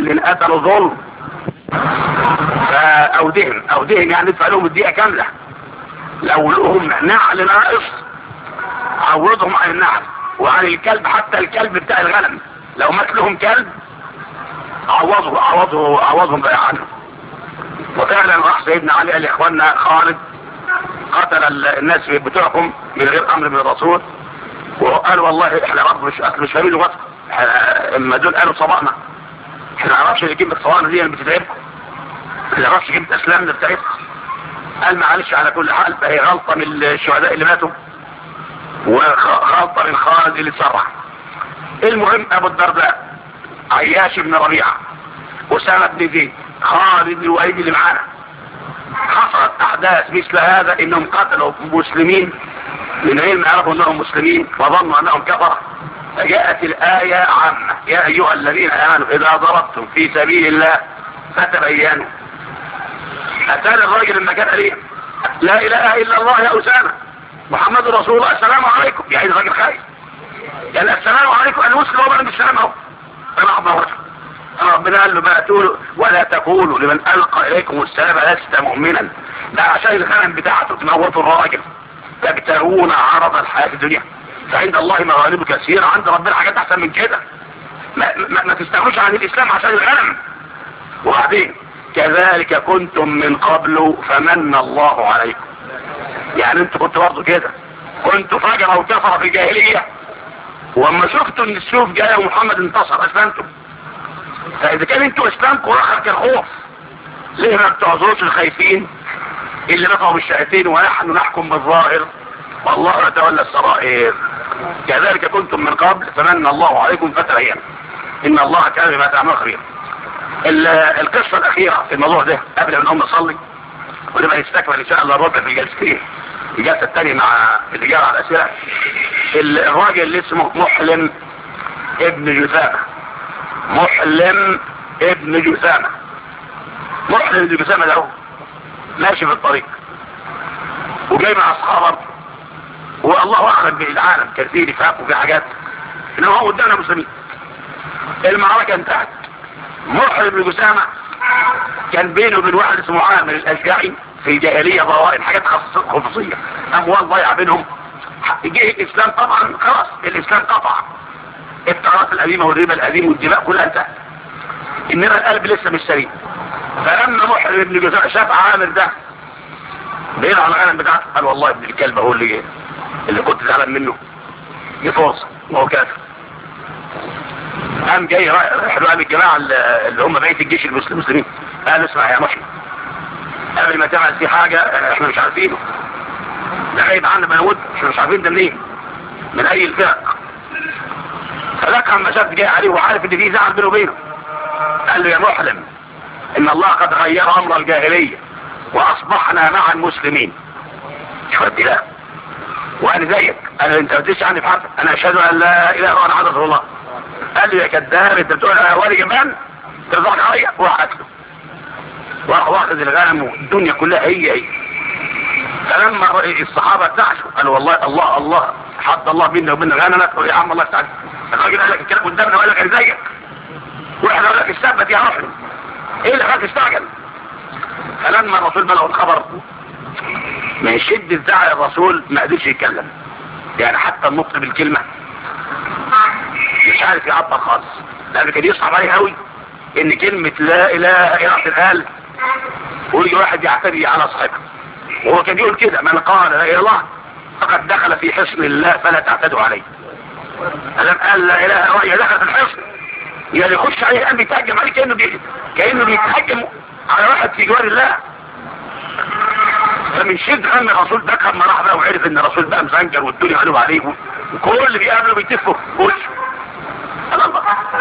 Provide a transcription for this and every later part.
اللي قتلوا ظلم فاودهم يعني ندفع لهم الدقيقة كاملة. لو لهم نعل ناقص عوضهم عن النعل وعن الكلب، حتى الكلب بتاع الغنم لو مات لهم كلب عوضهم بقى عنه. وفعلا راح سيدنا علي قال لاخواننا خالد قتل الناس بتوعكم من غير امر من الرسول، وقال والله احنا برضه مش فاهمين لغتكم، اما دول قالوا صبانا احنا ما نعرفش نجيب الصوانه دي اللي بتتعبكم، ما نعرفش نجيب اسلامنا بتاعتكم. قال معلش على كل حال فهي غلطه من الشهداء اللي ماتوا وغلطه من خالد اللي اتسرع. المهم ابو الدرداء، عياش بن ربيعه، اسامه بن زيد، خالد بن الوليد اللي معانا، حصلت احداث مثل هذا انهم قتلوا مسلمين من غير ما يعرفوا انهم مسلمين وظنوا انهم كفره، فجاءت الايه عامه: يا ايها الذين امنوا اذا ضربتم في سبيل الله فتبينوا. اتاني الراجل لما كان قال لا اله الا الله يا اسامه محمد رسول الله السلام عليكم، يعني الراجل خايف يعني السلام عليكم انا مسلم وما انا بالسلام اهو. ربنا قال له بقى تقولوا ولا تقولوا لمن القى اليكم السلام لست مؤمنا، ده عشان الغنم بتاعته تموتوا الراجل تبتغون عرض الحياه الدنيا فعند الله مغانم كثيره، عند ربنا حاجات احسن من كده. ما تستغنوش عن الاسلام عشان الغنم. وبعدين كذلك كنتم من قبل فمن الله عليكم، يعني انتوا كنتوا برضه كده، كنتوا فجرة وكفرة في الجاهلية، واما شفتوا ان السيوف جايه ومحمد انتصر اسلمتم. فاذا كان انتوا اسلامكم رخر الخوف، ليه ما بتعذروش الخايفين اللي نفعوا بالشهادتين ونحن نحكم بالظاهر والله يتولى السرائر. كذلك كنتم من قبل فمن الله عليكم فتبينوا ان الله كان بما تعملون خبيرا. القصه الاخيره في الموضوع ده قبل ان نقوم نصلي ونبقى نستكمل ان شاء الله الربع في الجلستين، الجلسه الثانيه مع الاجابه على الاسئله. الراجل اللي اسمه محلم ابن جثامه، محلم ابن جثامه ده هو ماشي في الطريق وجاي مع اصحابه، والله اعلم بالعالم كثير يفهموا في حاجات انه هو قدامنا مسلمين. المعركه انتهت، محلم ابن جثامه كان بينه وبين واحد اسمه عامر الاشجعي في جاهليه ضوائر، حاجات خصوصيه، اموال ضايعه بينهم. جه الاسلام طبعا خلاص، الاسلام قطع التعارف القديمه والربا القديم والدماء كلها انتهت، انما القلب لسه مش سليم. فلما محرم ابن جثامه شاف عامر ده بيلعب على الغنم بتاعته قال والله ابن الكلب هو اللي كنت زعلان منه، جه فرصه وهو كافر. قام جاي رايح له الجماعه اللي هم بقيه الجيش المسلمين، قال اسمع يا محمد قبل ما تعمل دي حاجه احنا مش عارفينه، ده غايب عنا بنود، احنا مش عارفين ده منين من اي الفرق. فذاك عم شاف جاي عليه وعارف ان في زعل بينه وبينه، قال له يا محلم ان الله قد غير امر الجاهليه واصبحنا مع المسلمين. شفت لا وانا زيك، انا انت ما تدريش عني في حرفك، انا اشهد ان لا اله الا الله محمد رسول الله. قال لي يا كذاب انت بتقول انا ولي جبان ترضاك عليا، وراح قتله وراح واخذ الغنم والدنيا كلها هي. فلما الصحابه اتعشوا قالوا والله الله حط الله بيننا وبين غنمك يا عم الله يستعجل. الراجل قال لك الكلام قدامنا وقال لك انا زيك واحنا قال لك الثبت يا محمد ايه اللي خلاك تستعجل. فلما الرسول بلغ الخبر من شده زعل الرسول ما قدرش يتكلم، يعني حتى النطق بالكلمه مش عارف يعبر خالص، لان كان يصعب عليه قوي ان كلمه لا اله الا الله تتقال ويجي واحد يعتدي على صاحبه. وهو كان يقول كده من قال لا اله الا الله فقد دخل في حصن الله فلا تعتدوا عليه. الم قال لا اله الا الله دخل في الحصن، يعني يخش عليه الان بيتهجم عليه كانه بيتهجم على واحد في جوار الله. فمن شده ان الرسول ده لما راح بقى وعرف ان الرسول بقى مزنجر والدنيا قلوب عليه وكل اللي بيقابله بيتفوا في وشه. الله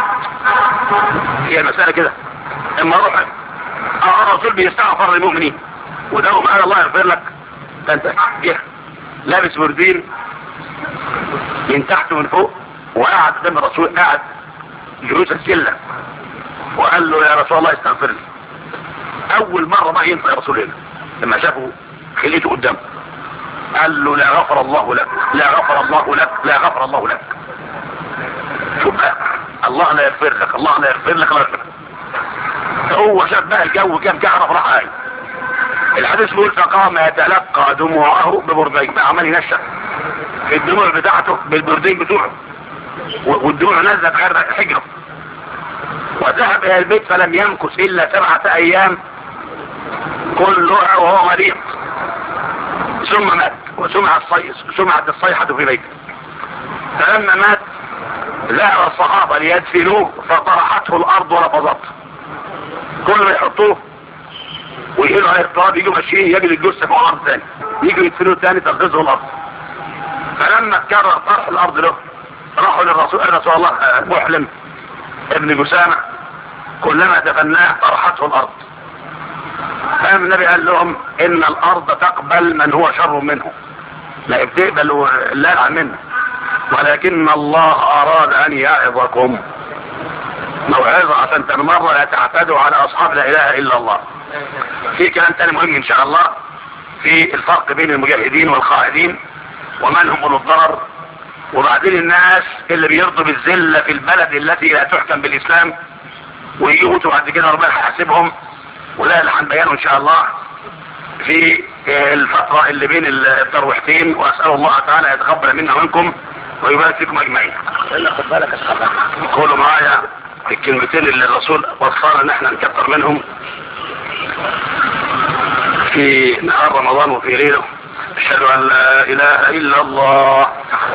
هي المسألة كده. اما اروح الرسول بيستغفر للمؤمنين وده قال الله يغفر لك، ده انت لابس بردين من تحت ومن فوق وقعد قدام الرسول، قاعد جلوس السلة وقال له يا رسول الله استغفر لي. اول مرة ما ينفع يا رسول الله لما شافه خليته قدامه قال له لا غفر الله لك لا غفر الله لك لا غفر الله لك. شوف الله لا يغفر لك الله لا يغفر لك الله يغفر لك. هو شاف بقى الجو كام كهرب راح قايم. الحديث بيقول فقام يتلقى دموعه ببردين، بقى عمال ينشف في الدموع بتاعته بالبردين بتوعه، والدموع نزلت حجره. وذهب الى البيت فلم يمكث الا 7 ايام كلها وهو مريض، ثم مات وسمعت الصيحة في بيته. فلما مات ذهب الصحابة ليدفنوه فطرحته الارض ورفضته. كل ما يحطوه ويهيلوا عليه التراب يجوا ماشيين يجد الجثة فوق الارض ثاني، يجوا يدفنوه ثاني تغطسه الارض. فلما تكرر طرح الارض له راحوا للرسول قال رسول الله محلم ابن جسامة كلما دفناه طرحته الارض. فقام النبي قال لهم ان الارض تقبل من هو شر منه، لا بتقبل لا منه، ولكن الله اراد ان يعظكم موعظة عشان تنمر لا تعتدوا على اصحاب لا اله الا الله. في كلام تاني مهم ان شاء الله في الفرق بين المجاهدين والقاعدين ومن هم اولو الضرر، وبعدين الناس اللي بيرضوا بالذله في البلد التي لا تحكم بالاسلام ويجوا بعد كده ربنا يحاسبهم، وده اللي هنبينه ان شاء الله في الفترة اللي بين الترويحتين. واسأل الله تعالى يتقبل منا ومنكم ويبارك فيكم اجمعين. خد بالك يا شيخ. قولوا معايا الكلمتين اللي الرسول وصانا ان احنا نكتر منهم في نهار رمضان وفي ليله. اشهد ان لا اله الا الله،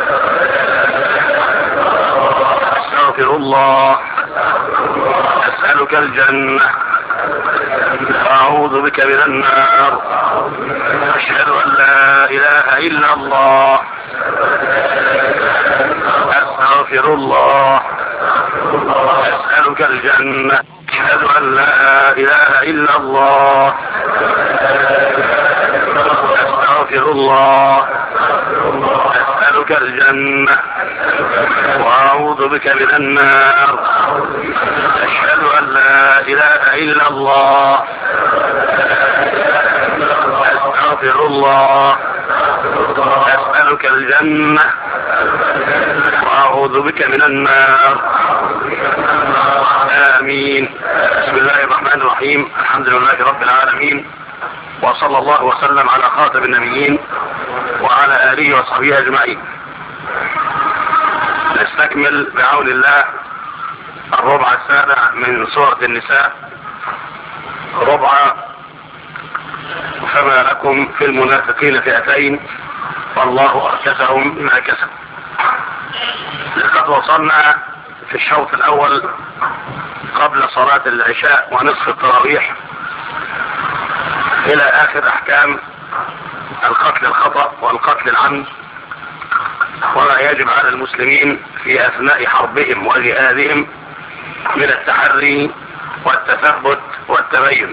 استغفر الله، اسألك الجنة، أعوذ بك من النار، أشهد أن لا إله إلا الله، أستغفر الله، أسألك الجنة، أشهد أن لا إله إلا الله، أستغفر الله، أسألك الجنة، وأعوذ بك من النار، أشهد أن لا إله إلا الله، أستغفر الله، أسألك الجنة، وأعوذ بك من النار. آمين. بسم الله الرحمن الرحيم. الحمد لله رب العالمين، وصلى الله وسلم على خاتم النبيين وعلى آله وصحبه أجمعين. نستكمل بعون الله الربع السابع من سورة النساء، ربع فما لكم في المنافقين فئتين والله أركسهم بما كسبوا. لقد وصلنا في الشوط الأول قبل صلاة العشاء ونصف التراويح إلى آخر أحكام القتل الخطأ والقتل العمد، وما يجب على المسلمين في أثناء حربهم وجهادهم من التحري والتثبت والتبين.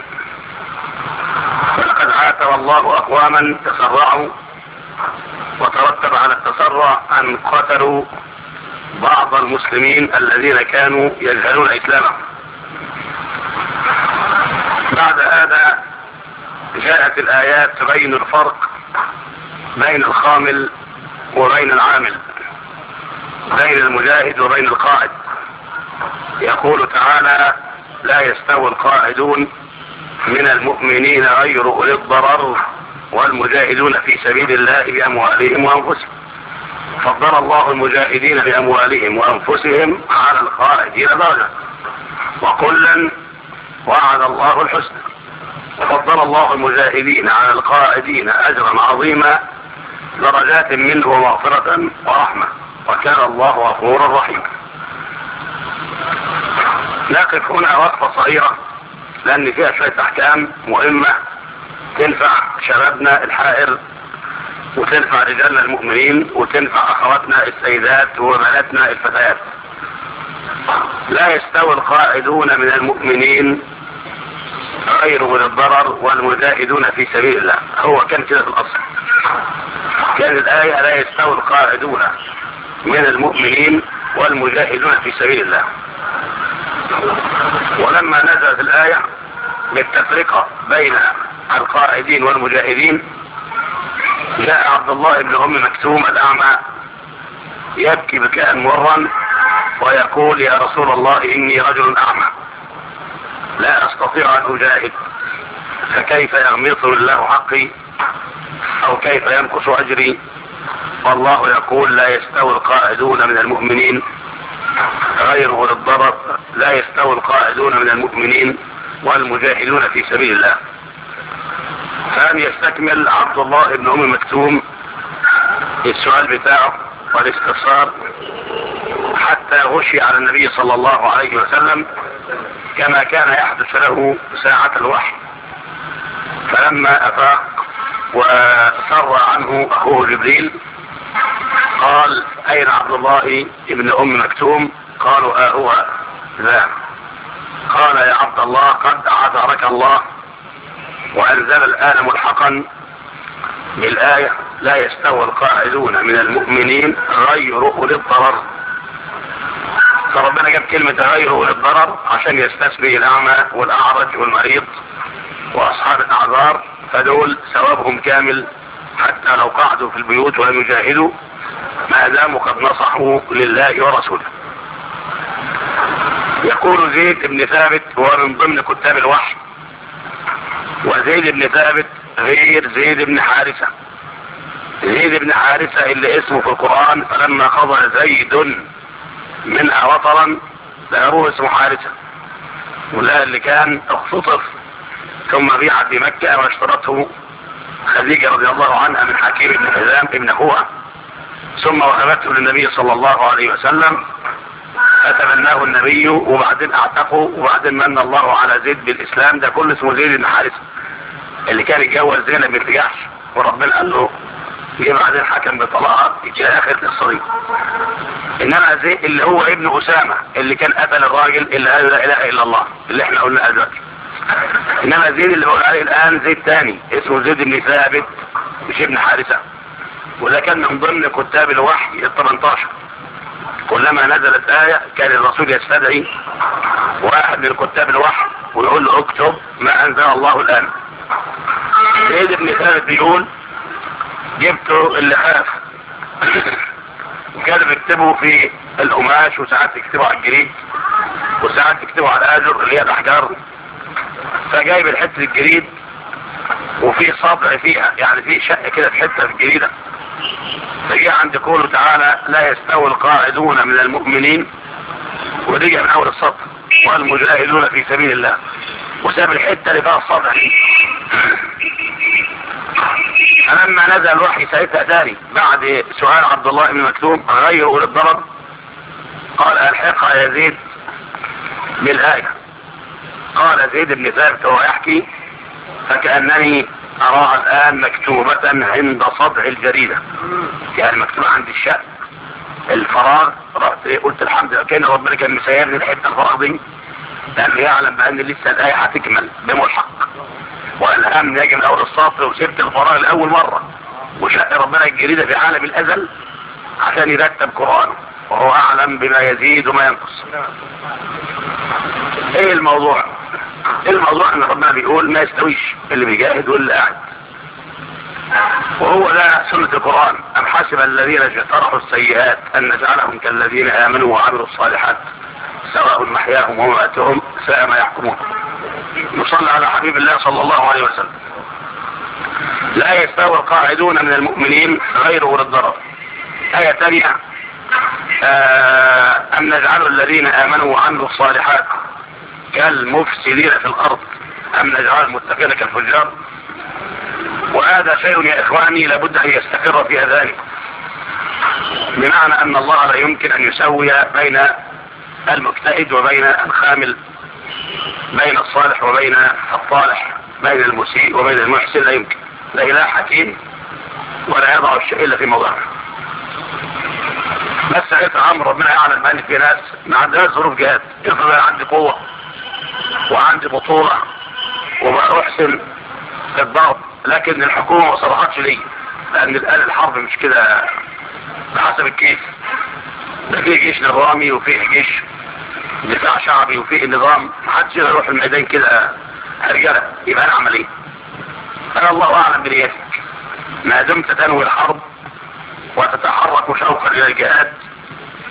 ولقد عاتب الله أقواما تسرعوا وترتب على التسرع أن قتلوا بعض المسلمين الذين كانوا يجهلون إسلامهم. بعد هذا جاءت الآيات تبين الفرق بين الخامل وبين العامل، بين المجاهد وبين القائد. يقول تعالى: لا يستوي القاعدون من المؤمنين غير أولي الضرر والمجاهدون في سبيل الله بأموالهم وأنفسهم. فضل الله المجاهدين بأموالهم وأنفسهم على القاعدين درجة، وكلا وعد الله الحسنى. وفضل الله المجاهدين على القاعدين أجرا عظيما درجات منه ومغفرة ورحمة، وكان الله غفورا رحيما. نقف هنا وقفة صغيرة لأن فيها شوية أحكام مهمة تنفع شبابنا الحائر وتنفع رجالنا المؤمنين وتنفع أخواتنا السيدات وبناتنا الفتيات. لا يستوي القاعدون من المؤمنين غير أولي الضرر والمجاهدون في سبيل الله. هو كان كده في الأصل، كانت الآية لا يستوي القاعدون من المؤمنين والمجاهدون في سبيل الله. ولما نزلت الآية بالتفرقة بين القاعدين والمجاهدين جاء عبد الله بن أم مكتوم الأعمى يبكي بكاء مرا ويقول: يا رسول الله إني رجل أعمى. لا استطيع ان اجاهد فكيف يغمط الله حقي او كيف ينقص اجري؟ والله يقول لا يستوي القاعدون من المؤمنين غير أولي الضرر، لا يستوي القاعدون من المؤمنين والمجاهدون في سبيل الله. فلم يستكمل عبد الله بن ام مكتوم السؤال بتاعه والاستفسار حتى غشي على النبي صلى الله عليه وسلم كما كان يحدث له ساعة الوحي. فلما افاق وسر عنه اخوه جبريل قال اين عبد الله بن ام مكتوم؟ قالوا هو ذا. قال يا عبد الله قد عذرك الله وانزل الآن ملحقا بالآية لا يستوي القاعدون من المؤمنين غير أولي الضرر. فربنا جاب كلمة غير أولي الضرر عشان يستثني الأعمى والأعرج والمريض وأصحاب الأعذار، فدول ثوابهم كامل حتى لو قعدوا في البيوت ولم يجاهدوا ما داموا قد نصحوا لله ورسوله. يقول زيد بن ثابت هو من ضمن كتاب الوحي، وزيد بن ثابت غير زيد بن حارثة. زيد بن حارثة اللي اسمه في القرآن فلما قضى زيد منها وطرا له اسمه حارثة، ولا اللي كان اختطف ثم بيع في مكة واشترته خديجة رضي الله عنها من حكيم بن حزام ابن اخوها، ثم وهبته للنبي صلى الله عليه وسلم فتبناه النبي وبعدين اعتقه وبعدين من الله على زيد بالاسلام. ده كله اسمه زيد بن حارثة اللي كان يتجوز زينب بنت جحش وربنا قال له جه بعدين حكم بطلاقها الى اخر الصديق. انما زيد اللي هو ابن اسامة اللي كان قتل الراجل اللي قال لا اله الا الله اللي احنا قلنا دلوقتي. انما زيد اللي بقول عليه الان زيد تاني اسمه زيد بن ثابت مش ابن حارثة، وده كان من ضمن كتاب الوحي ال18. كلما نزلت آية كان الرسول يستدعي واحد من كتاب الوحي ويقول له اكتب ما انزل الله الان. زيد بن ثابت بيقول جبته اللي خاف وكانوا بيكتبوا في القماش وساعات يكتبوا على الجريد وساعات يكتبوا على الآجر اللي هي الاحجار، فجايب الحته الجريد وفي صبع فيها يعني في شق كده في حته في الجريده، فجاء عند قوله تعالى لا يستوي القاعدون من المؤمنين ورجع من اول السطر والمجاهدون في سبيل الله وساب الحته اللي فيها الصبع دي. فلما نزل الوحي ساعتها تاني بعد سؤال عبد الله بن مكتوم غير أولي الضرر قال الحقها يا زيد بالآية. قال زيد بن ثابت وهو يحكي فكأنني أراها الآن مكتوبة عند صدع الجريدة، يعني مكتوبة عند الشق الفراغ. رحت قلت الحمد لله كان ربنا كان مسيرني الحتة الفراغ دي لأنه يعلم بأن لسه الآية هتكمل بملحق، والهم يجي من اول السطر وسبت الفراغ لاول مرة وشق ربنا الجريدة في عالم الازل عشان يرتب قرآنه وهو اعلم بما يزيد وما ينقص. ايه الموضوع؟ الموضوع ان ربنا بيقول ما يستويش اللي بيجاهد واللي قاعد، وهو ده سنة القرآن. ام حسب الذين اجترحوا السيئات ان نجعلهم كالذين امنوا وعملوا الصالحات سواء محياهم ومماتهم ساء ما يحكمون. نصلي على حبيب الله صلى الله عليه وسلم. لا يستوي القاعدون من المؤمنين غير أولي الضرر. آية ثانية أم نجعل الذين آمنوا وعملوا الصالحات كالمفسدين في الأرض أم نجعل المتقين كالفجار. وهذا شيء يا إخواني لابد أن يستقر في أذهانكم، بمعنى أن الله لا يمكن أن يسوي بين المجتهد وبين الخامل، بين الصالح وبين الطالح، بين المسيء وبين المحسن. لا يمكن. لا إله حكيم ولا يضع الشيء إلا في موضعه. بس ساعتها امر ربنا يعلم ان في ناس ما عندهاش ظروف جهاد، افرض انا عندي قوه وعندي بطوله وبحسن الضغط لكن الحكومه ما صرحتش لي، لان الان الحرب مش كده بحسب الكيف. ده فيه جيش نظامي وفيه جيش دفاع شعبي وفيه نظام، محدش يروح الميدان كده رجاله. يبقى انا اعمل ايه؟ انا الله اعلم بنيتك. ما دمت تنوي الحرب وتتحرك شوقا الى الجهاد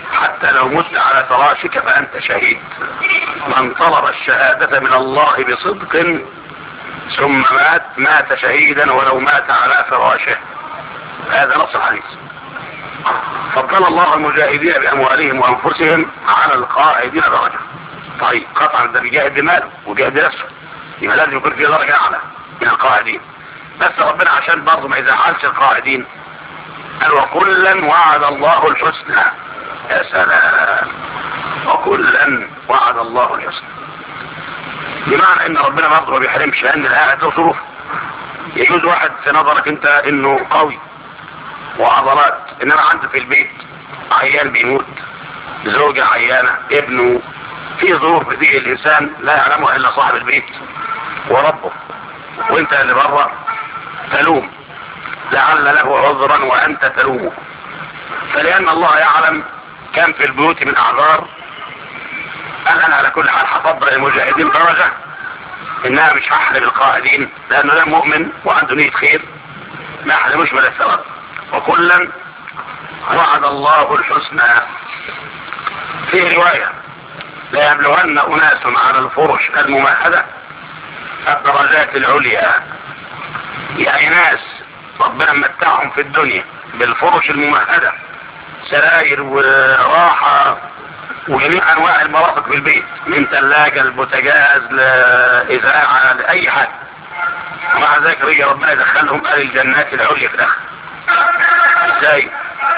حتى لو مت على فراشك فأنت شهيد. من طلب الشهادة من الله بصدق ثم مات شهيدا ولو مات على فراشه. هذا نص الحديث. فضل الله المجاهدين بأموالهم وأنفسهم على القاعدين درجة. طيب قطعا ده بيجاهد بماله وجاهد نفسه، يبقى لازم يكون في درجة أعلى من القاعدين. بس ربنا عشان برضه ما يزعلش القاعدين قال وكلا وعد الله الحسنى. يا سلام، وكلا وعد الله الحسنى، بمعنى ان ربنا برضه ما بيحرمش، لان القاعد له ظروف. يجوز واحد في نظرك انت انه قوي وعضلات، انما عنده في البيت عيان بيموت، زوجة عيانة، ابنه، في ظروف بتيجي الانسان لا يعلمها الا صاحب البيت وربه، وانت اللي بره تلوم لعل له عذرا وانت تلومه. فلان الله يعلم كان في البيوت من اعذار، قال انا على كل حال هفضل المجاهدين درجة، انها مش هحرم القاعدين، لانه ده مؤمن وعنده نية خير ما يحرموش من الثواب. وكلا وعد الله الحسنى. في رواية لا يبلغن اناس على الفرش الممهدة الدرجات العليا، يعني ناس ربنا متعهم في الدنيا بالفرش الممهدة، سراير وراحة وجميع انواع المرافق في البيت، من ثلاجة البوتاجاز لإذاعة لأي حاجة، ومع ذلك رجع ربنا يدخلهم قال الجنات العليا في الآخر. ازاي؟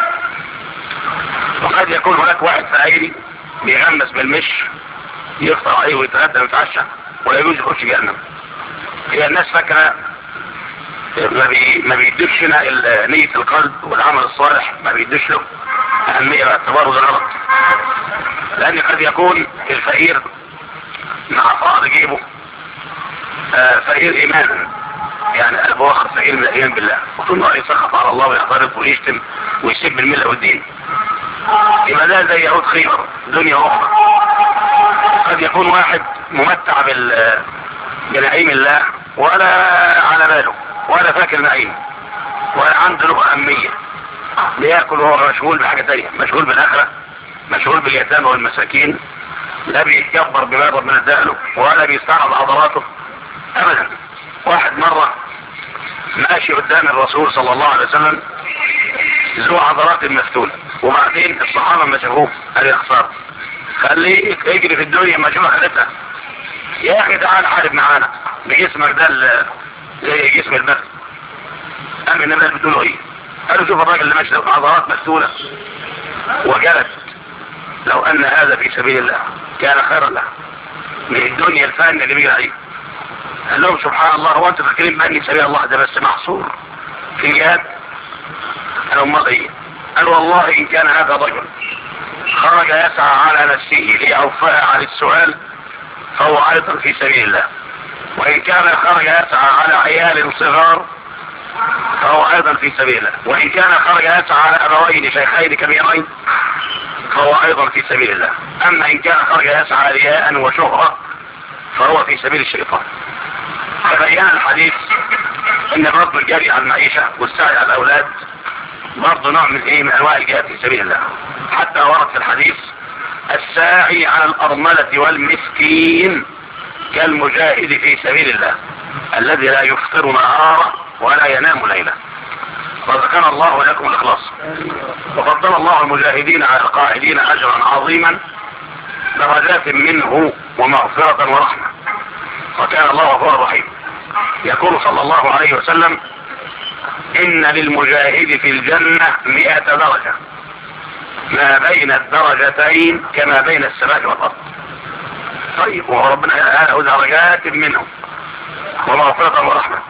وقد يكون هناك واحد فقيري بيغمس بالمش يفطر عليه ويتغدى ويتعشى ولا يجوز يخش جهنم. هي الناس فاكره ما بيديش هنا نية القلب والعمل الصالح، ما بيديش له أهمية باعتباره ده غلط، لأن قد يكون الفقير مع فقر جيبه فقير إيمانا، يعني قلبه واخد فقير من الإيمان بالله، وطول ما يسخط على الله ويعترض ويشتم ويسب الملة والدين، يبقى ده زي يهود خيبر دنيا أخرى. قد يكون واحد ممتع بنعيم الله ولا على باله ولا فاكر نعيم ولا عنده له أهمية، بياكل وهو مشغول بحاجة تانية، مشغول بالآخرة، مشغول باليتامى والمساكين، لا بيتكبر بما ربنا اداله ولا بيستعرض عضلاته ابدا. واحد مرة ماشي قدام الرسول صلى الله عليه وسلم ذو عضلات مفتولة، وبعدين الصحابة ما شافوه قال يا خسارة خليه يجري في الدنيا ما شوف خلتها، يا اخي تعال حارب معانا بجسمك ده زي جسم البغل. قام النبي بتقولوا ايه؟ قالوا شوف الراجل اللي ماشي عضلات مفتولة وجلد، لو ان هذا في سبيل الله كان خيرا له من الدنيا الفانية اللي بيجي عليه. قال لهم سبحان الله، هو انتوا فاكرين بأني سبيل الله ده بس محصور في الجهاد؟ قالوا امال ايه؟ قالوا والله ان كان هذا الرجل خرج يسعى على نفسه ليوفاها عن السؤال فهو ايضا في سبيل الله، وان كان خرج يسعى على عيال صغار فهو ايضا في سبيل الله، وان كان خرج يسعى على ابوين شيخين كبيرين فهو ايضا في سبيل الله، اما ان كان خرج يسعى رياء وشهرة فهو في سبيل الشيطان. فبين الحديث ان برضه الجري على المعيشة والسعي على الاولاد برضه نوع من ايه من انواع الجهاد في سبيل الله. حتى ورد في الحديث الساعي على الارملة والمسكين كالمجاهد في سبيل الله الذي لا يفطر نهارا ولا ينام ليلا. رزقنا الله لكم الاخلاص. وفضل الله المجاهدين على القاعدين اجرا عظيما درجات منه ومغفرة ورحمة، وكان الله غفورا رحيما. يقول صلى الله عليه وسلم ان للمجاهد في الجنة 100 درجة ما بين الدرجتين كما بين السماء والارض. طيب وربنا له درجات منه ومغفرة ورحمة.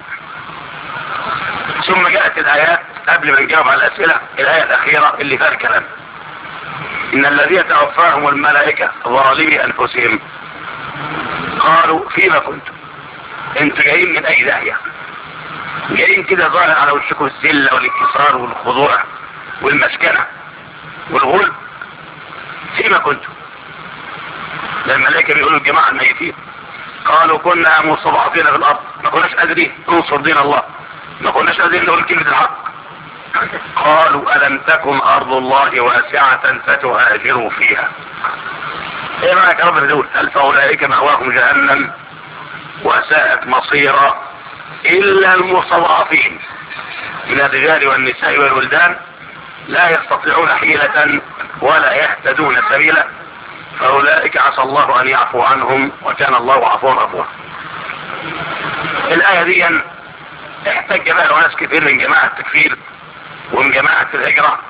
ثم جاءت الآيات قبل ما نجاوب على الأسئلة، الآية الأخيرة اللي فيها الكلام إن الذين توفاهم الملائكة ظالمي أنفسهم قالوا فيما كنتم، انتوا جايين من أي داهية؟ جايين كده ظاهر على وشكم الذلة والانكسار والخضوع والمسكنة والغلب. فيما كنتم؟ ده الملائكة بيقولوا الجماعة الميتين قالوا كنا مستضعفين في الأرض، ما كناش قادرين ننصر دين الله، ما كناش قادرين نقول كلمة الحق، قالوا ألم تكن أرض الله واسعة فتهاجروا فيها. ايه رأيك يا رب دول؟ قال فأولئك مأواهم جهنم وساءت مصيرا إلا المستضعفين من الرجال والنساء والولدان لا يستطيعون حيلة ولا يهتدون سبيلا فأولئك عسى الله أن يعفو عنهم وكان الله عفوا غفورا. الآية دي احتج بها ناس كثير من جماعة التكفير ومن جماعة الهجرة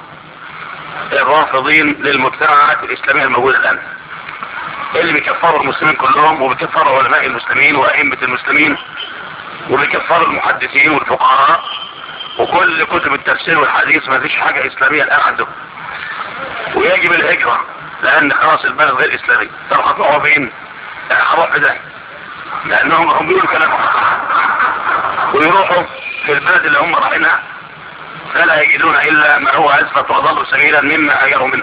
الرافضين للمجتمعات الإسلامية الموجودة الآن، اللي بيكفروا المسلمين كلهم وبيكفروا علماء المسلمين وأئمة المسلمين وبيكفروا المحدثين والفقهاء وكل كتب التفسير والحديث. ما فيش حاجة إسلامية الآن عندهم، ويجب الهجرة لأن خلاص البلد غير إسلامي. طب هتروحوا فين؟ هروح في ده، لأنهم هم بيقولوا كلام ويروحوا في البلد اللي هم رايحينها فلا يجدون إلا ما هو أزفت وضلوا سبيلا مما هاجروا منه،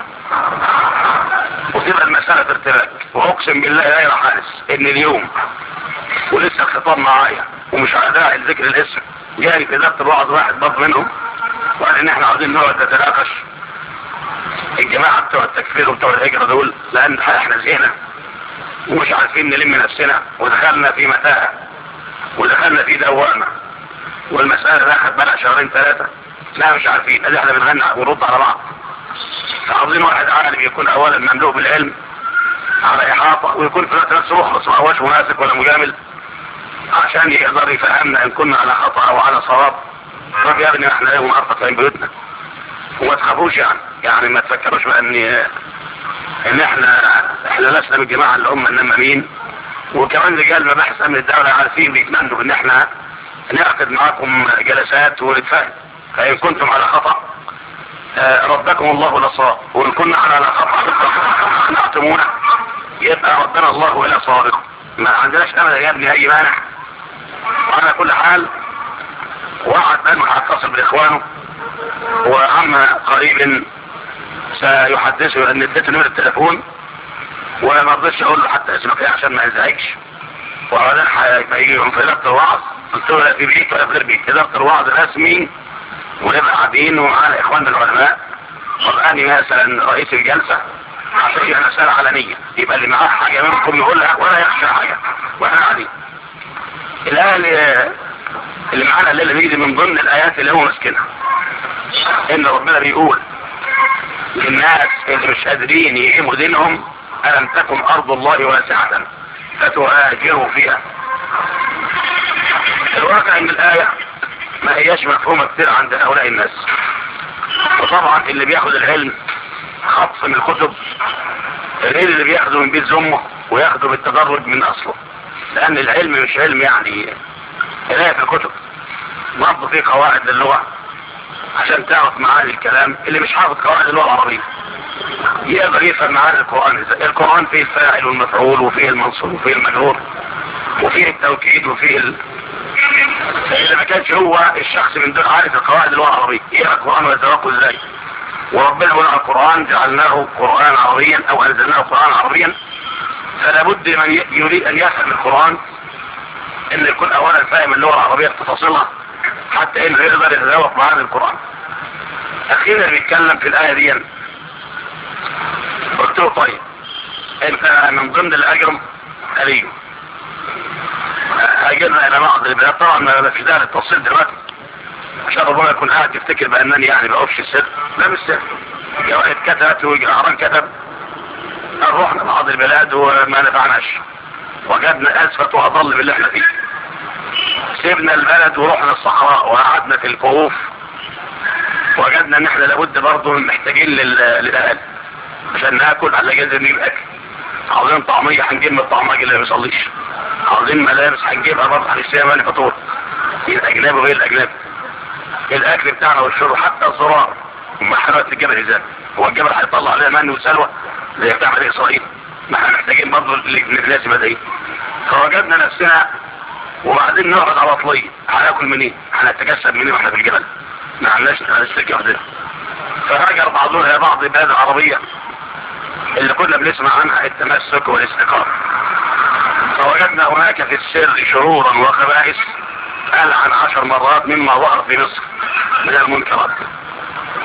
وتبقى المسألة ارتباك. وأقسم بالله غير حارس إن اليوم ولسه الخطاب معايا ومش داعي لذكر الاسم جاري في ضبط الوعظ واحد ضب منهم وقال إن إحنا عاوزين نقعد نتناقش الجماعة بتوع التكفير وبتوع الهجرة دول، لأن إحنا زهقنا ومش عارفين نلم نفسنا ودخلنا في متاهة ودخلنا في دوامة والمسألة دخلت بقى شهرين ثلاثة لا مش عارفين. ادي احنا بنغنى ونرد على بعض. فعاوزين واحد عالم يكون اولا مملوء بالعلم على احاطة ويكون في الوقت نفسه مخلص، ما هوش منافق ولا مجامل، عشان يقدر يفهمنا ان كنا على خطأ او على صواب. طب يا ابني احنا يوم ارقى في بيوتنا وما تخافوش يعني ما تفكروش بقى ان احنا لسنا بالجماعة اللي هم النمامين. وكمان رجال مباحث امن الدولة عارفين بيتمنوا ان احنا نعقد معاكم جلسات ونتفاهم، فإن كنتم على خطأ ربكم الله لصواب، وإن كنا على خطأ نعتمونا يبقى ربنا الله إلى صوابكم. ما عندناش أمل يا ابني أي مانع. وعلى كل حال وعد بأنه هيتصل بإخوانه وعما قريب سيحدثه أن اديته نمرة التليفون وما رضيتش أقول له حتى اسمك ايه عشان ما يزعجش. وبعدين هيجي يوم في إدارة الوعظ قلت له لا في بيت ولا في غير بيت، إدارة الوعظ رسمي ونبقى قاعدين ومعانا إخوان العلماء وابقاني مثلا رئيس الجلسة عشان مسألة علنية يبقى اللي معاه حاجة منكم يقولها ولا يخشى حاجة واحنا قاعدين. الآن اللي معانا الليلة بيجي من ضمن الآيات اللي هو مسكنها إن ربنا بيقول للناس اللي مش قادرين يقيموا دينهم ألم تكن أرض الله واسعة فتهاجروا فيها. الواقع ان الآية ما هياش مفهومة كتير عند هؤلاء الناس، وطبعا اللي بياخد العلم خطف من الكتب غير اللي بياخده من بيت زمه وياخده بالتدرج من اصله، لان العلم مش علم يعني قراية في الكتب، برضه في قواعد للغة عشان تعرف معاني الكلام. اللي مش حافظ قواعد اللغة العربية يقدر يفهم معاني القرآن ازاي. القرآن فيه الفاعل والمفعول وفيه المنصوب وفيه المجرور وفيه التوكيد وفيه إذا ما كانش هو الشخص من دول عارف القواعد اللغة العربية يقرأ القرآن ويتوقع ازاي. وربنا يقول على القرآن جعلناه قرآن عربيا او انزلناه قرآن عربيا، فلا بد من يريد ان يفهم القرآن ان يكون اولا فاهم اللغة العربية بتفاصيلها حتى انه يقدر يتذوق معاني القرآن. اخيرا بيتكلم في الآية دي قلت له طيب انت من ضمن الاجرم قليل هاجرنا الى بعض البلاد. طبعا ما فيش داعي للتفصيل دلوقتي عشان ربما يكون قاعد يفتكر بانني يعني بقفش السر، لا مش سر. جوائد كتبت واهرام كتب رحنا بعض البلاد وما نفعناش، وجدنا اسفة واضل باللي احنا فيه. سيبنا البلد ورحنا الصحراء وقعدنا في الكهوف وجدنا ان احنا لابد برضه محتاجين للاهل عشان ناكل على جزء نجيب اكل. عاوزين طعمية هنجيب من الطعماج اللي ما بيصليش، عاوزين ملابس هنجيبها برضه هنشتريها مالي فطور الاجنبي وغير الاجنبي. الاكل بتاعنا والشرب حتى الزرار ما حرقت الجبل ازاي هو الجبل هيطلع عليها من وسلوى زي بتاع بني اسرائيل، ما احنا محتاجين برضه اللازمه دي. فوجدنا نفسنا وبعدين نقعد على طلية هناكل منين؟ هنتكسب منين واحنا في الجبل؟ ما عملناش نسترجع وحدنا. فهاجر بعضنا الى بعض البلاد العربيه اللي كنا بنسمع عنها التمسك والاستقامه، فوجدنا هناك في السر شرورا وخبائث ألعن 10 مرات مما ظهر في مصر من المنكرات.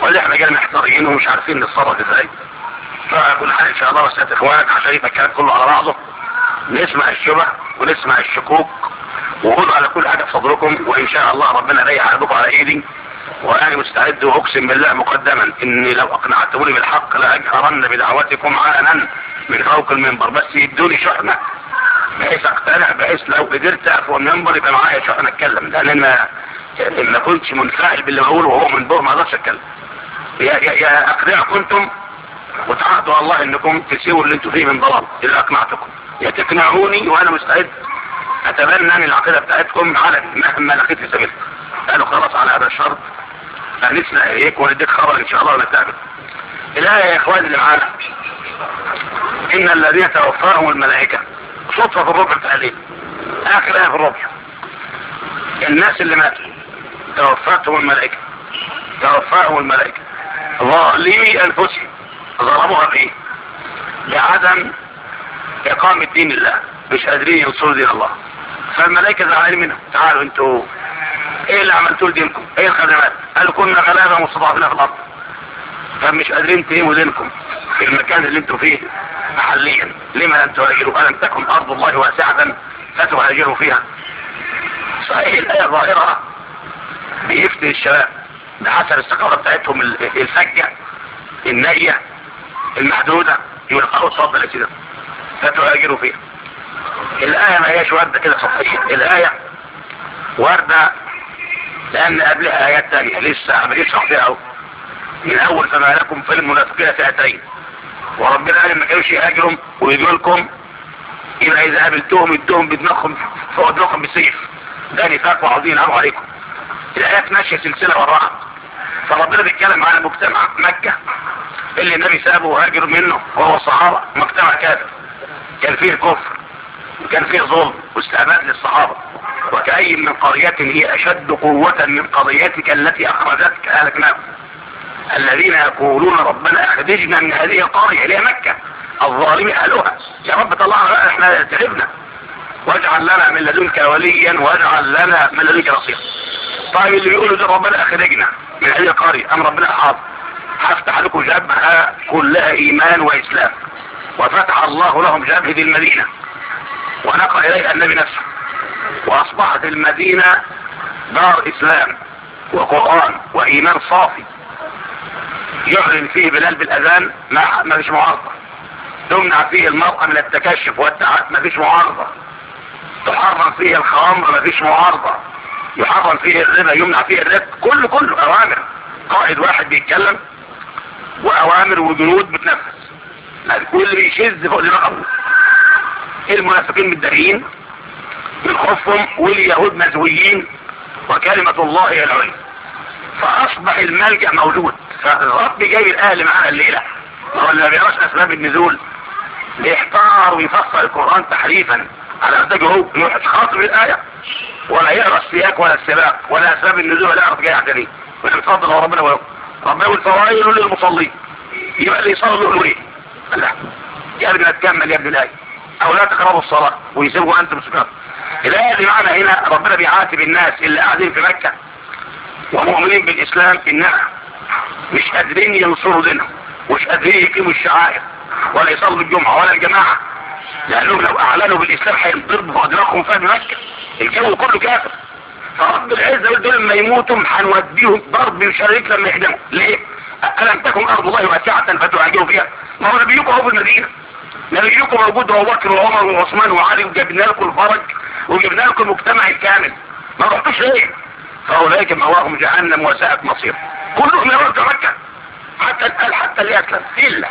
ولا احنا جاي محتارين ومش عارفين نتصرف ازاي. فكل حال ان شاء الله وسط اخوانك عشان يبقى الكلام كله على بعضه، نسمع الشبه ونسمع الشكوك وقولوا على كل حاجه في صدركم، وان شاء الله ربنا يريح قلبكم على ايدي. وانا مستعد واقسم بالله مقدما اني لو اقنعتوني بالحق لاجهرن بدعوتكم علنا من فوق المنبر، بس يدوني شحنه بحيث اقتنع، بحيث لو قدرت اقف المنبر يبقى معايا شحنه اتكلم، لان انا ما كنتش منفعل باللي بقوله وهو من بره ما اقدرش اتكلم. يا اقنعكم انتم وتعهدوا الله انكم تسيبوا اللي انتم فيه من ضلال اللي اقنعتكم، يا تقنعوني وانا مستعد اتبنى ان العقيده بتاعتكم على مهما لقيت في سبيلكم. قالوا خلاص على هذا الشرط هنسمع اليك ونديك خبر ان شاء الله ونتقابل. الايه يا اخواني اللي معانا، ان الذين توفاهم الملائكه، صدفه في الربع بتاع الليل، اخر ايه في الربع، الناس اللي ماتوا توفاتهم الملائكه، توفاهم الملائكه ظالمي انفسهم، ظلموها بايه؟ بعدم اقامه دين الله، مش قادرين ينصروا دين الله. فالملائكه زعلانين منهم، تعالوا انتوا ايه اللي عملتوا لدينكم؟ ايه الخدمات؟ قالوا كنا غلابه مستضعفين في الارض، فمش قادرين تقيموا دينكم في المكان اللي انتوا فيه محليا، لما لم تهاجروا؟ الم تكن ارض الله واسعه فتهاجروا فيها. صحيح الايه ظاهره بيفتي الشباب بحسب الاستقامه بتاعتهم الفجه النية المحدوده، يقول خلاص اتفضل يا سيدي فتهاجروا فيها. الايه ما هياش وارده كده سطحيه، الايه وارده لان قبلها ايات ثانيه لسه ما جيتش فيها اهو. من اول فما لكم في المنافقين فئتين، وربنا قال ما كانوش يهاجروا ويجوا لكم يبقى اذا قابلتوهم ادوهم بدماغهم فوق دماغهم بالسيف، ده نفاق وعظيم عرض عليكم. الايات ماشيه سلسله وراها. فربنا بيتكلم على مجتمع مكه اللي النبي سابه وهاجر منه وهو الصحابه، مجتمع كافر كان فيه كفر وكان فيه ظلم واستعباد للصحابه، وكأي من قرية هي أشد قوة من قريتك التي أخرجتك أهلكناهم. الذين يقولون ربنا أخرجنا من هذه القرية إلى مكة الظالم أهلها، يا رب طلعنا احنا تعبنا واجعل لنا من لدنك وليا واجعل لنا من لدنك نصيرا. طيب اللي بيقولوا ده ربنا أخرجنا من هذه القرية، أم ربنا حاضر هفتح لكم جبهة كلها إيمان وإسلام، وفتح الله لهم جبهة المدينة ونقل إليها النبي نفسه، واصبحت المدينة دار اسلام وقرآن وايمان صافي، يعلن فيه بلال بالاذان ما فيش معارضة، تمنع فيه المرأة من التكشف والتعب ما فيش معارضة، تحرم فيه الخمر ما فيش معارضة، يحرم فيه الربا يمنع فيه الربا، كله اوامر، قائد واحد بيتكلم واوامر وجنود بتنفذ، الكل بيشذ فوق دماغه. المنافقين متداريين من خوفهم واليهود مزويين وكلمة الله هي العليا، فاصبح الملجأ موجود. فالرب جايب الاهل معانا الليلة ولا ما بيقراش اسباب النزول، بيحتار ويفسر القرآن تحريفا على مزاجه هو، يروح خاطب الايه ولا يقرا السياق ولا السباق ولا اسباب النزول ولا يعرف جاي على ايه، ويتفضل ربنا ويقول ربنا يقول فوائل للمصلين، يبقى اللي يصلي يقول ايه؟ لا يا ابني تكمل يا ابن الايه، او لا تقربوا الصلاه ويسيبوا انتم سكار. الايه اللي معنا هنا ربنا بيعاتب الناس اللي قاعدين في مكه ومؤمنين بالاسلام انها مش قادرين ينصروا دينهم ومش قادرين يقيموا الشعائر ولا يصلوا الجمعه ولا الجماعه، لانهم لو اعلنوا بالاسلام هينضربوا بادراكهم في مكه، الجو كله كافر. فرب العزه دول لما يموتوا هنوديهم ضرب يشارك لما يخدموا. ليه؟ الم تكن ارض الله واسعه فتهاجروا فيها؟ ما هو نبيكم هو في المدينه، نبيكم موجود هو بكر وعمر وعثمان وعلي، وجبنا لكم الفرج وجبنا لكم المجتمع الكامل، ما رحتوش ليه؟ فاولئك مأواهم جهنم وساءت مصير. كلهم يرجعوا مكه حتى اللي اسلم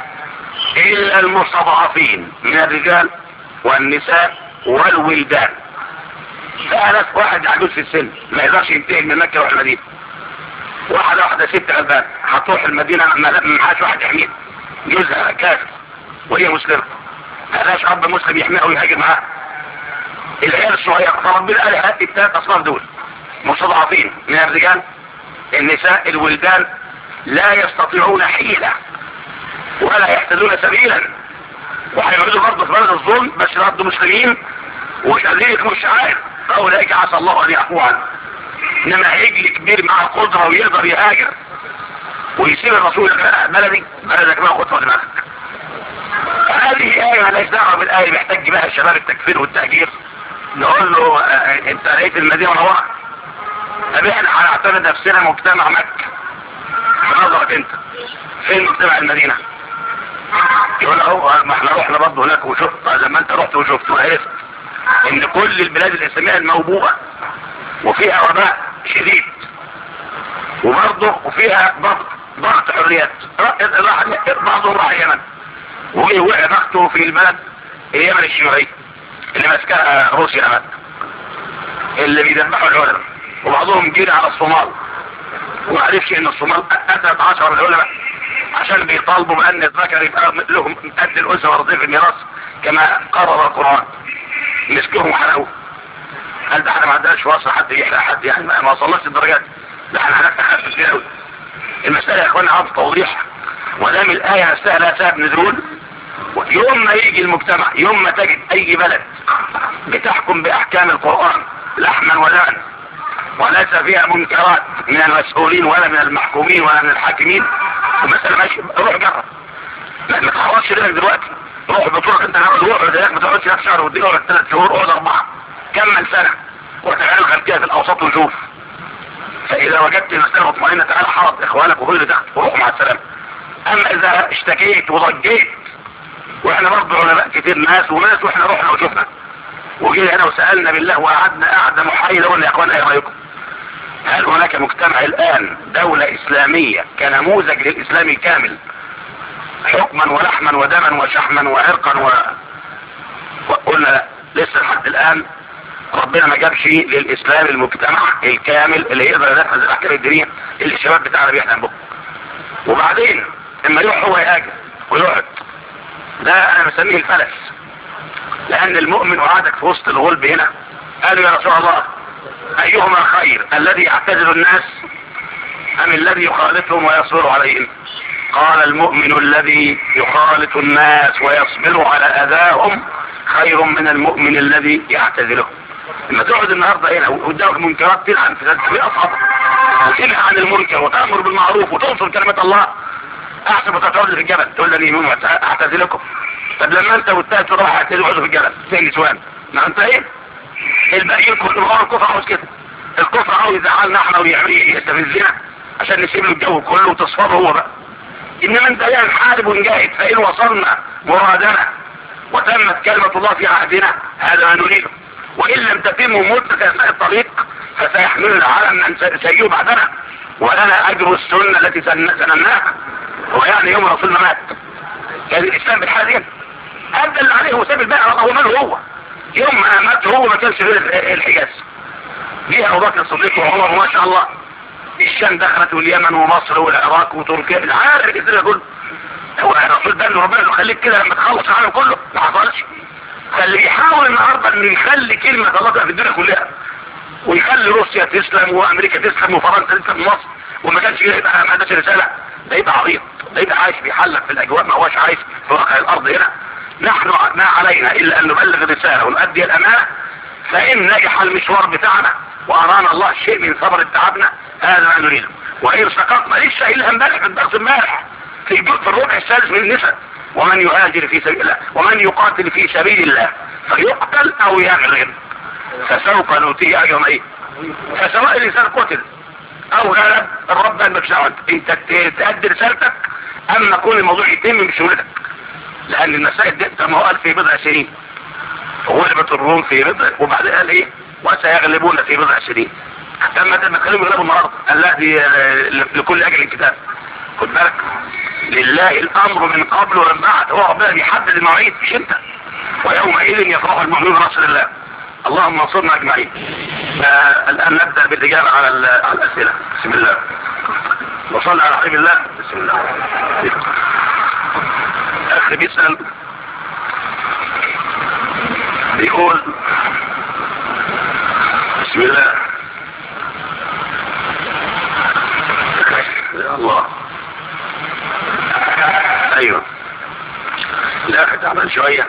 الا المستضعفين من الرجال والنساء والولدان. فأنا واحد عجوز في السن ما يقدرش ينتقل من مكه ولا المدينه، واحده ست غلبان هتروح المدينه ما معهاش واحد يحميها، جوزها كافر وهي مسلمه، مالهاش اب مسلم يحميها ويهاجر معاها. العيال الصغيره فربنا قال هات الثلاث اصناف دول مستضعفين من الرجال النساء الولدان لا يستطيعون حيله ولا يهتدون سبيلا، وهيعودوا برضه في بلد الظلم بس برضه مسلمين ومش قادرين يقيموا الشعائر، فاولئك عسى الله ان يعفو عنه. انما عجل كبير مع القدره ويقدر يهاجر ويسيب الرسول بلدك بقى خطوة دماغك. هذه آية مالهاش دعوة بالآية بيحتاج بها الشباب التكفير والتهجير. نقول له انت لقيت المدينة منورة؟ طب احنا هنعتبر نفسنا مجتمع مكة بنظرك انت، فين مجتمع المدينة؟ يقول اهو ما احنا رحنا برضه هناك وشفت، لما انت رحت وشفت وعرفت ان كل البلاد الاسلامية الموبوءة وفيها وباء شديد وبرضه وفيها ضغط حريات، بعضهم راح اليمن ووقع ضغطه في البلد اليمن الشيوعية اللي ماسكها روسيا امد اللي بيدبحوا العلماء، وبعضهم جري على الصومال وما عرفش ان الصومال قتلت 10 من العلماء عشان بيطالبوا بان الذكر يبقى لهم قد الانثى مرتين في الميراث كما قرر القرآن. مسكوهم وحرقوه. هل ده احنا ما عندناش وصل حد يحرق حد؟ يعني ما وصلناش الدرجات. ده احنا هنتخفف كتير قوي. المسألة يا اخوانا عاوز توضيح، ودام الآية نفسها لا سبب نزول. يوم ما يجي المجتمع، يوم ما تجد اي بلد بتحكم باحكام القرآن لحما ودما وليس فيها منكرات من المسؤولين ولا من المحكومين ولا من الحاكمين، ومثلا ماشي روح جرب، ما تحرصش لك دلوقتي، روح بطولك انت روح ما تقعدش لك شهر ودي اقعد 3 شهور اقعد 4 كمل سنة وتعال خلفيها في الاوساط وشوف. فاذا وجدت المسألة مطمئنة تعال حرط اخوانك وخذ تحت وروح مع السلامة. اما اذا اشتكيت وضجيت، واحنا برضه علماء كتير ناس واحنا رحنا وشفنا وجينا هنا وسألنا بالله وقعدنا قعدة محايدة قلنا يا اخوانا ايه رايكم؟ هل هناك مجتمع الان دولة اسلامية كنموذج للاسلام الكامل حكما ولحما ودما وشحما وعرقا وقلنا لا، لسه لحد الان ربنا ما جابش للاسلام المجتمع الكامل اللي يقدر ينفذ الاحكام الدينية اللي الشباب بتاعنا بيحلم به. وبعدين اما يروح هو يهاجر ويقعد، ده انا بسميه الفلس، لان المؤمن وعادك في وسط الغلب هنا قالوا يا رسول الله ايهما خير الذي يعتذر الناس ام الذي يخالطهم ويصبر عليهم؟ قال المؤمن الذي يخالط الناس ويصبر على اذاهم خير من المؤمن الذي يعتذرهم. لما تقعد النهارده هنا وقدامك منكرات تلعن في اصحابك وتنهى عن المنكر وتامر بالمعروف وتنصر كلمه الله، احسن ما تقعد في الجبل تقول لي اعتذركم. طب لما انت والتالت راح اعتذروا في الجبل فين نسوان؟ ما انت ايه؟ الباقيين كلهم الكفر عاوز كده، الكفر عاوز يزعلنا احنا ويستفزنا عشان نسيب له الجو كله وتصفره هو بقى. انما انت يعني نحارب ونجاهد، فان وصلنا مرادنا وتمت كلمة الله في عهدنا هذا ما نريده، وان لم تتم مدة اثناء الطريق فسيحمل العالم من سيئه بعدنا ولنا اجر السنة التي سنناها. ويعني يوم رسول ما مات كان الاسلام بالحال دي ادى اللي عليه وساب الباقي هو ماله هو. يوم ما مات هو ما كانش غير الحجاز، جه ابو بكر الصديق وعمر ما شاء الله الشام دخلت واليمن ومصر والعراق وتركيا العالم الاسلامي كله. هو الرسول ده اللي ربنا خليك كده لما تخلص العالم كله ما حصلش. فاللي بيحاول النهارده انه يخلي كلمه الله في الدنيا كلها ويخلي روسيا تسلم وامريكا تسلم وفرنسا تسلم ومصر وما كانش يبقى ما عندهاش رساله، ده يبقى عريض، ده يبقى عايش بيحلق في الاجواء ما هوش عايش في واقع الارض هنا. نحن ما علينا الا ان نبلغ الرساله ونؤدي الامانه، فان نجح المشوار بتاعنا وارانا الله شيء من ثمر تعبنا هذا ما نريده. وان سقطنا لسه الا امبارح في الدرس امبارح في الربع الثالث من النساء ومن يهاجر في سبيل الله ومن يقاتل في سبيل الله فيقتل او يغرر فسوف نؤتيه اجرا ايه. فسواء الانسان قتل او غلب الرب ما فيش دعوه، انت تأدي رسالتك اما كون الموضوع يتم بسهولتك، لان المسائل دي كما هو قال في بضع سنين غلبت الروم في بضع وبعدين قال ايه وسيغلبون في بضع سنين. حتى لما تخليهم يغلبوا النهارده قال لا دي لكل اجل الكتاب. خد بالك لله الامر من قبل ومن بعد، هو ربنا بيحدد المواعيد مش انت. ويومئذ يفرح المؤمنون بنصر الله. اللهم انصرنا اجمعين. الان نبدا بالاجابه على الاسئله. بسم الله وصلى على حبيب الله. بسم الله. اخي بيسال بيقول بسم الله يا الله. ايوه الاخ تعبان شويه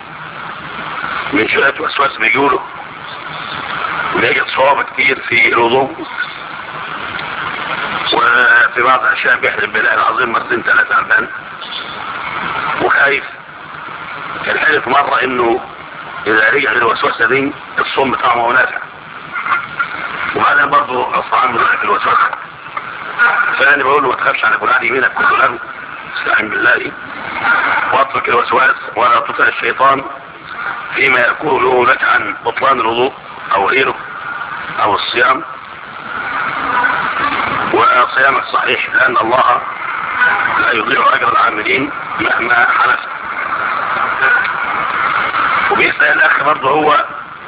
من شويه وسواس بيقولوا وبيجد صعوبه كتير في الوضوء وفي في بعض الاشياء بيحلم بالله العظيم مرتين ثلاثة عبان وخايف. كان حلف مرة انه اذا رجع للوسوسة دي الصوم بتاعه ما هو نافع، وبعدين برضه اصلا من الوسوسة. فانا بقول له ما تخافش على كل عن يمينك كل له، استعن بالله واترك الوسواس ولا تطع الشيطان فيما يقوله لك عن بطلان الوضوء او غيره او الصيام، وصيامك صحيح لان الله لا يضيع اجر العاملين مهما حدث. وبيسأل الاخ برضه هو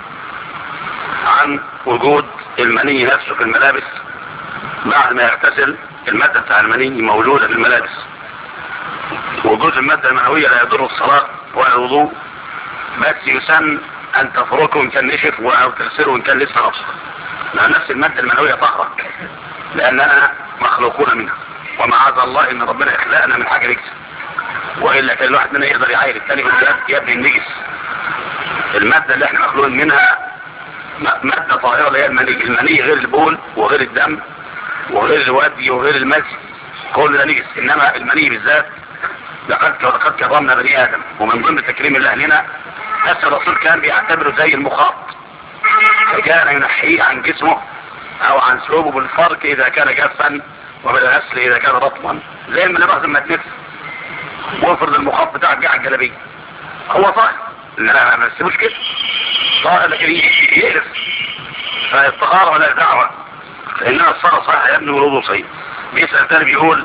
عن وجود المني نفسه في الملابس بعد ما يغتسل. المادة بتاع المني موجودة في الملابس، وجود المادة المنوية لا يضر الصلاة ولا الوضوء، بس يسن ان تفركه ان كان نشف او تغسله ان كان لسه نصف، لان نفس المادة المنوية طهرة لاننا مخلوقون منها، ومعاذ الله ان ربنا يخلقنا من حاجة نجس، والا كان الواحد منا يقدر يعاير الثاني يا ابني النجس. المادة اللي احنا مخلوقين منها مادة طاهرة اللي هي المني. المني غير البول وغير الدم وغير الودي وغير المزي، كل ده نجس. انما المني بالذات لقد كرمنا بني ادم، ومن ضمن تكريم الله لنا بس الرسول كان بيعتبره زي المخاط، فكان ينحيه عن جسمه او عن ثوبه بالفرق اذا كان جافا وبالغسل اذا كان رطبا، زي ما لبعض ما تنفس. وافرض المخاط بتاعك جه على الجلابيه هو طاهر، لا ما تسيبوش كده طاهر لكن يقلف، فالطهارة ولا دعوة، فإنها الصلاة صحيحة يا ابني والوضوء صحيح. بيسأل تاني بيقول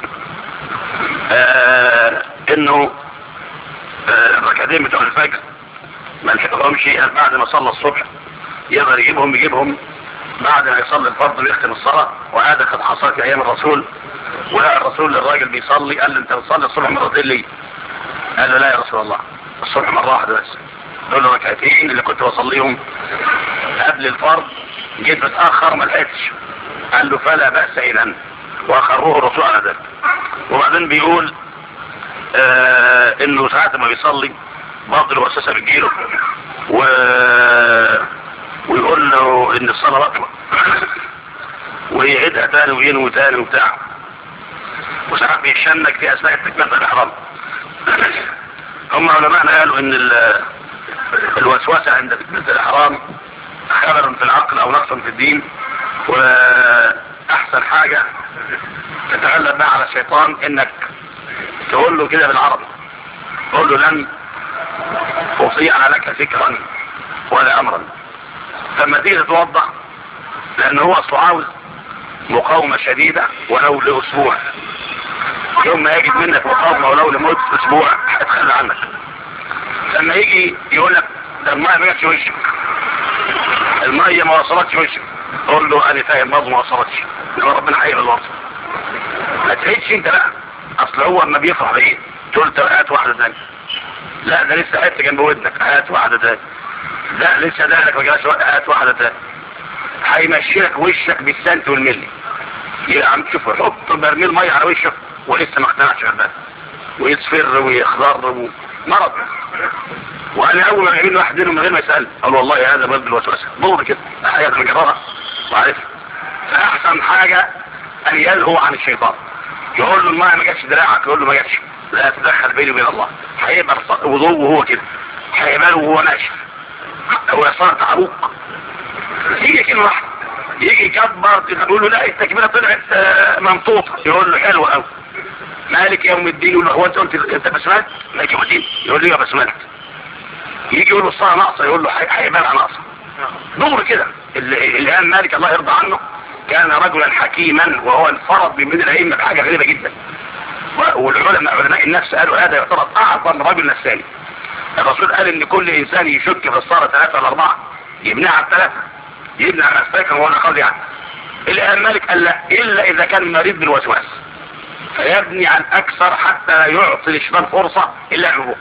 انه الركعتين بتوع الفجر ما لحقهمش بعد ما صلى الصبح، يقدر يجيبهم بعد ما يصلي الفرض ويختم الصلاة، وهذا قد حصل في ايام الرسول. ولا الرسول للراجل بيصلي قال له انت بتصلي الصبح مرتين ليه؟ قال له لا يا رسول الله الصبح مرة واحدة بس. دول الركعتين اللي كنت بصليهم قبل الفرض جيت متأخر ما لحقتش. قال له فلا بأس إذن، واخروه الرسول على ذلك. وبعدين بيقول انه ساعات ما بيصلي بعض الوسوسه بتجيله ويقول له ان الصلاه بطلة ويعيدها تاني وينوي تاني وبتاع، وساعات بيشنك في اثناء تكبيرة الاحرام. هم علماءنا قالوا ان الوسوسه عند تكبيرة الاحرام خبر في العقل او نقص في الدين، واحسن حاجه تتغلب بها على الشيطان انك تقول له كده بالعربي، تقول له لن اطيع لك فكرا ولا امرا. فما تيجي تتوضا لان هو اصله عاوز مقاومه شديده ولو لاسبوع، يوم ما يجد منك مقاومه ولو لمده اسبوع هتخلى عنك. لما يجي يقول لك ده الميه ما جاتش وشك، الميه ما وصلتش وشك، قول له انا فاهم برضه ما وصلتش، ربنا هيقبل الوصف. ما تعيدش انت بقى، اصل هو اما بيفرح بايه تقول هات واحده ثانيه، لا ده لسه حته جنب ودنك هات واحده ثانيه، لا لسه دهنك ما جاش هات واحده ثانيه، هيمشيلك وشك بالسنت والملي. يا عم شوف حط برميل ميه على وشك ولسه ما اقتنعش بالبس ويصفر ويخضر مرض. وانا اول ما يعمل واحد منهم من غير ما يسال قال والله هذا باب الوسوسه ضرب كده حاجه مجربها وعارفها. فاحسن حاجه ان يلهو عن الشيطان، يقول له الماء ما جاتش دراعك، يقول له ما جاتش، لا تدخل بيني وبين الله. هيبقى وضوء وهو كده، هيبقى وهو ناشف، هو صار تعبوق. يجي كلمه واحده يجي يكبر تقول له لا التكمله طلعت ممطوطه، يقول له حلوه قوي. مالك يوم الدين يقول له هو انت قلت انت بسمات؟ مالك يوم الدين يقول له يا بسمات. يجي يقول له الصلاه ناقصه، يقول له هيبقى ناقصه. دور كده. الان مالك الله يرضى عنه كان رجلا حكيما، وهو انفرد من الائمه بحاجه غريبه جدا. والعلماء علماء النفس قالوا هذا يعتبر اعظم رجل نفساني. الرسول قال ان كل انسان يشك في الصلاه 3 ولا 4 يبنيها على 3، يبني على الساكن وهو قاضي عنه. الان مالك قال لا الا اذا كان مريض بالوسواس فيبني عن اكثر حتى لا يعطي الشيطان فرصه الا الهروب.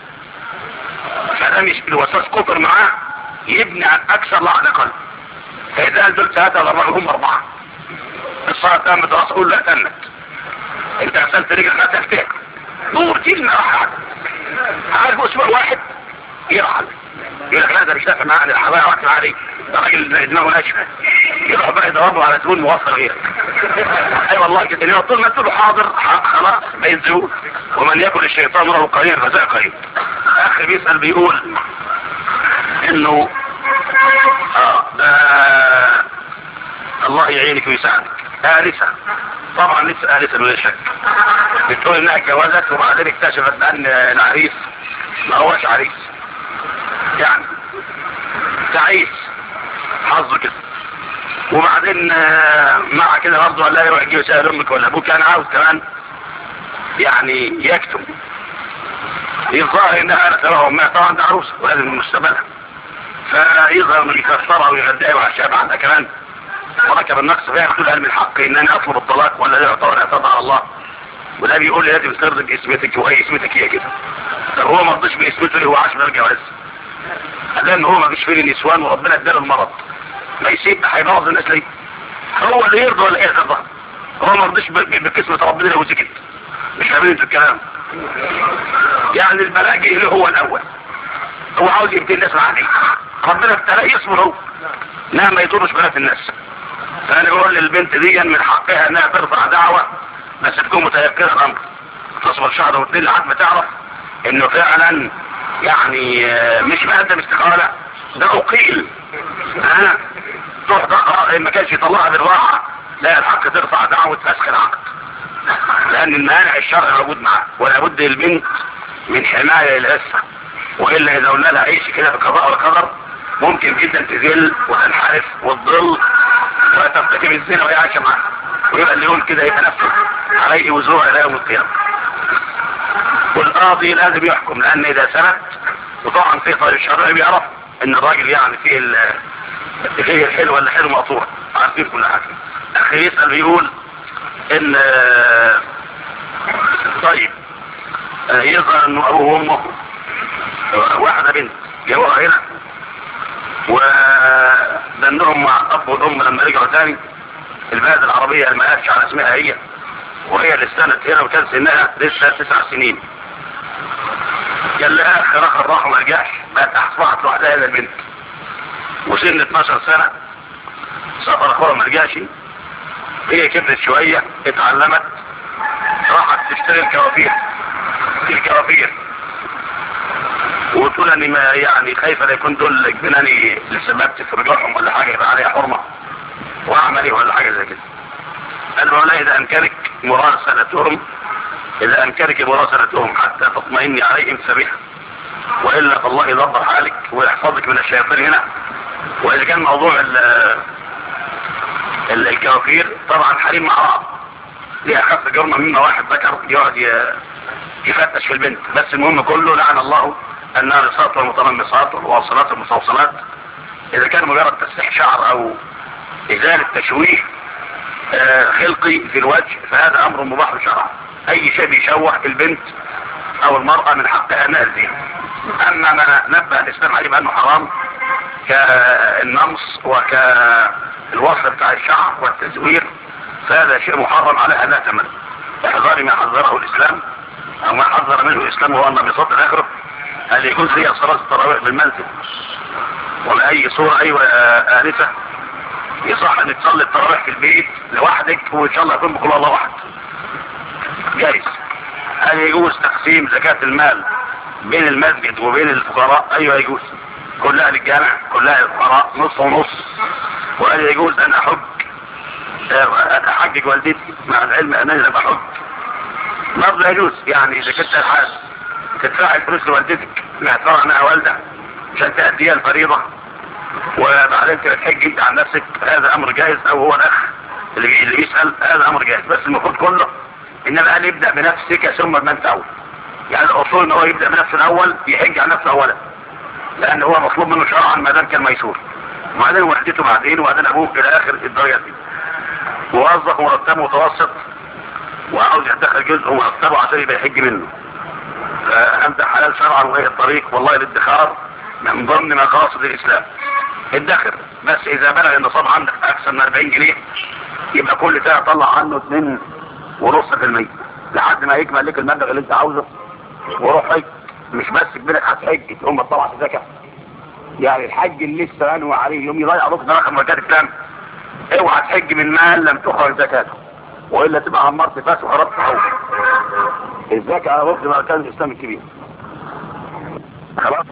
فده مش الوسواس كفر معاه يبني عن اكثر لا على الاقل. فاذا دول 3 ولا 4 هم 4 الصلاه تمت راسه قول لا تمت. انت غسلت رجلك لا تفتح دور كلمه واحده عارف اسبوع واحد يرحل يقول لك لا ده مش نافع معانا الحبايه واكل عليه، ده راجل دماغه ناشفه، يروح بقى يدور على زبون موفر غيرك. اي والله كده، طول ما تقول له حاضر خلاص ما ينزلوش. ومن ياكل الشيطان له قليل فزاء قليل. اخي بيسال بيقول انه الله يعينك ويساعدك. آنسة طبعا لسه آنسة ولا شك، بتقول انها اتجوزت وبعدين اكتشفت ان العريس ما هوش عريس، يعني تعيس حظه كده. وبعدين مع كده برضه قال لها يروح يجي يسأل امك ولا ابوك، كان عاوز كمان يعني يكتم، يظهر انها ترى امها طبعا ده عروسه ولازم مستقبلها، فيظهر انه يكسرها ويغديها وعشاها عندها كمان، وركب النقص فيها. يقول هل من حقي ان انا اطلب الطلاق ولا لا؟ يعتبر اعتراض على الله. وده بيقول لي لازم ترضي باسمتك، وهي اسمتك هي كده. طب هو ما رضيش باسمته ليه؟ هو عاش من الجواز، قال ان هو ما فيش فيه نسوان وربنا اداله المرض، ما يسيب هيبوظ الناس ليه؟ هو اللي يرضى ولا يرضى؟ هو ما رضيش بقسمة ربنا لو سكت. مش فاهمين انتوا الكلام؟ يعني البلاء جه له هو الاول، هو عاوز يبتدي الناس عليه، ربنا ابتلاه يصبر هو، نعم ما يضرش بنات الناس. فانا بقول للبنت دي من حقها انها ترفع دعوة، بس تكون متيقنة الامر، تصبر شهر واثنين لحد ما تعرف انه فعلا يعني مش مقدم استقالة، ده اقيل. تروح ما كانش يطلعها بالراحة، لا الحق ترفع دعوة فسخ العقد، لان المانع الشرعي موجود معاه، ولا بد البنت من حماية للأسفة، وإلا إذا قلنا لها عيش كده بقضاء والقدر ممكن جدا تذل وتنحرف وتضل وترتكب الزنا وهي عايشة معاه، ويبقى اللي يقول كده يبقى نفسه عليه وزوع إلى يوم القيامة. والقاضي لازم يحكم، لأن إذا ثبت وطبعا في طريق الشرعي بيعرف إن الراجل يعني فيه الحلو ولا حلو مقطوع، عارفين كل حاجة. أخي يسأل بيقول إن طيب يظهر إنه أبوه وأمه واحدة بنت جابوها هنا، ودنهم مع الأب والأم لما رجعوا تاني البلد العربية اللي ما قالش على اسمها هي، وهي اللي استنت هنا وكان سنها لسه 9 سنين. قال لها آخر راح وما رجعش، بقت أصبحت لوحدها هنا البنت، وسن 12 سنة سافر أخوها ما رجعش. هي كبرت شوية اتعلمت، راحت تشتري الكوافير وتقول اني ما يعني خايفة لا يكون دول جبناني لسببت في رجوعهم ولا حاجة يبقى عليها حرمة واعملي ولا حاجة زي كده. انا بقول اذا امكانك مراسلتهم حتى تطمئني عليهم سبيحة، والا فالله يدبر حالك ويحفظك من الشياطين هنا. واذا كان موضوع الكوافير طبعا حريم مع بعض، دي اخف جرمة مما واحد ذكر يقعد يفتش في البنت. بس المهم كله لعن الله النارصات والمتنمصات والواصلات والمستوصلات. اذا كان مجرد تسريح شعر او ازالة تشويه خلقي في الوجه فهذا امر مباح شرعا. اي شيء بيشوه في البنت او المرأة من حقها انها تزينه. اما ما نبه الاسلام عليه بانه حرام كالنمص وكالوصل بتاع الشعر والتزوير فهذا شيء محرم عليها لا تمل. احذري ما حذره الاسلام او ما حذر منه الاسلام، هو ان بصوت الاخر هل يجوز لي صلاة التراويح بالمنزل ولا اي صورة ايوه آنسة يصح ان تصلي التراويح في البيت لوحدك وان شاء الله يكون بقول الله واحد جايز. هل يجوز تقسيم زكاة المال بين المسجد وبين الفقراء؟ ايوه يجوز، كلها للجامع كلها للفقراء نص ونص. وهل يجوز ان احجج والدتي مع العلم ان انا بحج؟ برضه يجوز، يعني اذا كنت الحال تدفع الفلوس لوالدتك باعتبار انها والده عشان تأديها الفريضة وبعدين تحج انت عن نفسك، هذا امر جائز. او هو الاخ اللي بيسأل هذا امر جائز، بس المفروض كله انما قال يبدأ بنفسك ثم بمن تعود. يعني الاصول ان هو يبدأ بنفسه الاول، يحج عن نفسه اولا، لان هو مطلوب منه شرعا ما دام كان ميسور، وبعدين والدته بعدين وبعدين ابوه الى اخر الدرجات دي. موظف مرتبه متوسط وعاوز يدخل جزء مرتبه عشان يبقى يحج منه، فانت حلال شرعا وهي الطريق والله الادخار من ضمن مقاصد الاسلام. ادخر، بس اذا بلغ النصاب عندك اكثر من 40 جنيه يبقى كل سنه طلع عنه 2.5% لحد ما يكمل لك المبلغ اللي انت عاوزه وروح حج. مش بس كبيرك هتحج تقوم تطلع في زكاه، يعني الحج اللي لسه انوى عليه يوم يضيع ركن رقم ركعات الاسلام. اوعى تحج من مال لم تخرج زكاته، والا تبقى عمرت فاس وخرجت حول. الزكاه ركن من اركان الاسلام الكبير. خلاص.